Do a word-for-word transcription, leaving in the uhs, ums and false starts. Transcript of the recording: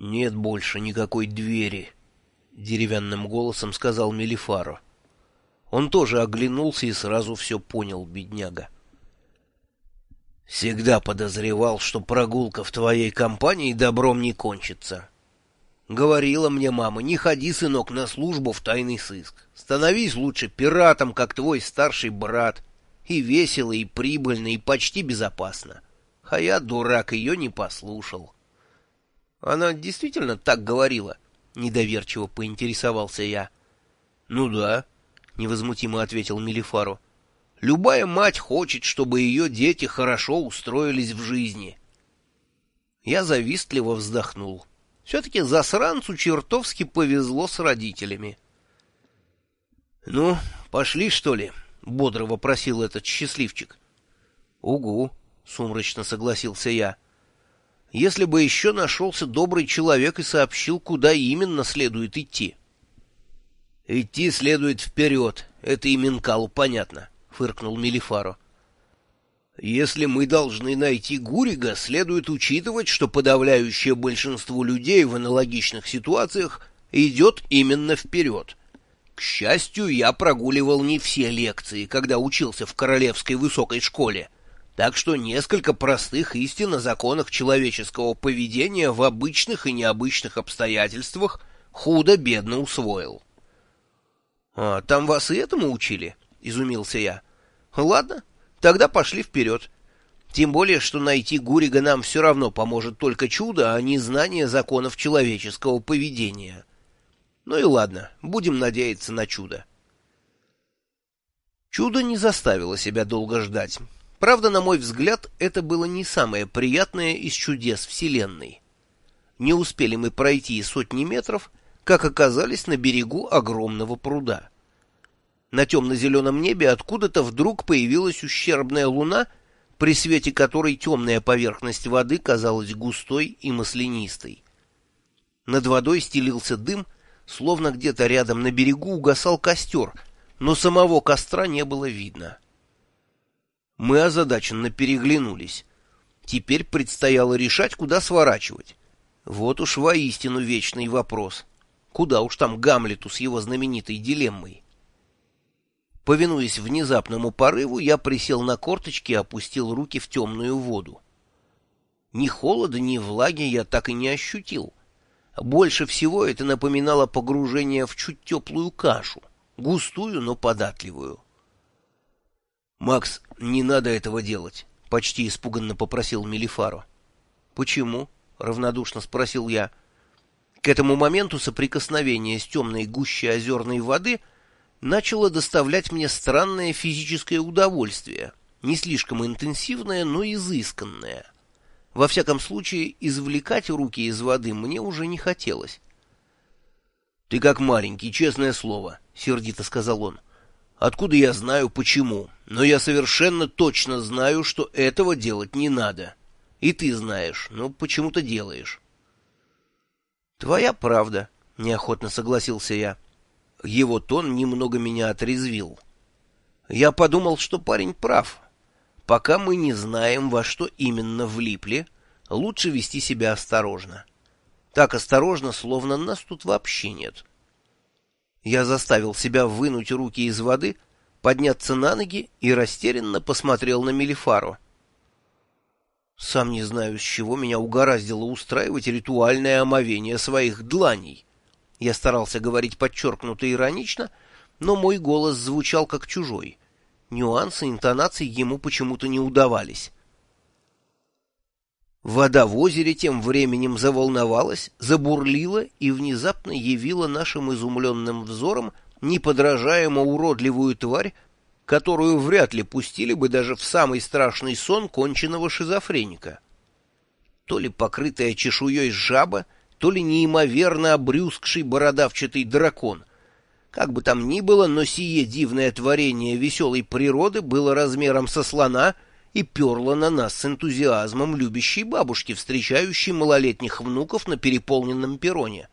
«Нет больше никакой двери», — деревянным голосом сказал Мелифаро. Он тоже оглянулся и сразу все понял, бедняга. «Всегда подозревал, что прогулка в твоей компании добром не кончится. Говорила мне мама, не ходи, сынок, на службу в тайный сыск. Становись лучше пиратом, как твой старший брат. И весело, и прибыльно, и почти безопасно. А я, дурак, ее не послушал». «Она действительно так говорила?» — недоверчиво поинтересовался я. «Ну да», — невозмутимо ответил Мелифаро. «Любая мать хочет, чтобы ее дети хорошо устроились в жизни». Я завистливо вздохнул. Все-таки засранцу чертовски повезло с родителями. «Ну, пошли, что ли?» — бодро вопросил этот счастливчик. «Угу», — сумрачно согласился я. «Если бы еще нашелся добрый человек и сообщил, куда именно следует идти». «Идти следует вперед, это и Минкалу понятно», — фыркнул Мелифаро. «Если мы должны найти Гурига, следует учитывать, что подавляющее большинство людей в аналогичных ситуациях идет именно вперед. К счастью, я прогуливал не все лекции, когда учился в Королевской высокой школе, так что несколько простых истин о законах человеческого поведения в обычных и необычных обстоятельствах худо-бедно усвоил». «А там вас и этому учили?» — изумился я. «Ладно, тогда пошли вперед. Тем более, что найти Гурига нам все равно поможет только чудо, а не знание законов человеческого поведения. Ну и ладно, будем надеяться на чудо». Чудо не заставило себя долго ждать. Правда, на мой взгляд, это было не самое приятное из чудес Вселенной. Не успели мы пройти и сотни метров, как оказались на берегу огромного пруда. На темно-зеленом небе откуда-то вдруг появилась ущербная луна, при свете которой темная поверхность воды казалась густой и маслянистой. Над водой стелился дым, словно где-то рядом на берегу угасал костер, но самого костра не было видно. Мы озадаченно переглянулись. Теперь предстояло решать, куда сворачивать. Вот уж воистину вечный вопрос. Куда уж там Гамлету с его знаменитой дилеммой? Повинуясь внезапному порыву, я присел на корточки и опустил руки в темную воду. Ни холода, ни влаги я так и не ощутил. Больше всего это напоминало погружение в чуть теплую кашу, густую, но податливую. «Макс, не надо этого делать», — почти испуганно попросил Мелифаро. «Почему?» — равнодушно спросил я. К этому моменту соприкосновение с темной гущей озерной воды начало доставлять мне странное физическое удовольствие, не слишком интенсивное, но изысканное. Во всяком случае, извлекать руки из воды мне уже не хотелось. «Ты как маленький, честное слово», — сердито сказал он. «Откуда я знаю, почему? Но я совершенно точно знаю, что этого делать не надо. И ты знаешь, но почему-то делаешь». «Твоя правда», — неохотно согласился я. Его тон немного меня отрезвил. Я подумал, что парень прав. Пока мы не знаем, во что именно влипли, лучше вести себя осторожно. Так осторожно, словно нас тут вообще нет. Я заставил себя вынуть руки из воды, подняться на ноги и растерянно посмотрел на Мелифаро. Сам не знаю, с чего меня угораздило устраивать ритуальное омовение своих дланей. Я старался говорить подчеркнуто иронично, но мой голос звучал как чужой. Нюансы интонаций ему почему-то не удавались. Вода в озере тем временем заволновалась, забурлила и внезапно явила нашим изумленным взором неподражаемо уродливую тварь, которую вряд ли пустили бы даже в самый страшный сон конченого шизофреника. То ли покрытая чешуей жаба, то ли неимоверно обрюзгший бородавчатый дракон. Как бы там ни было, но сие дивное творение веселой природы было размером со слона и перло на нас с энтузиазмом любящей бабушки, встречающей малолетних внуков на переполненном перроне.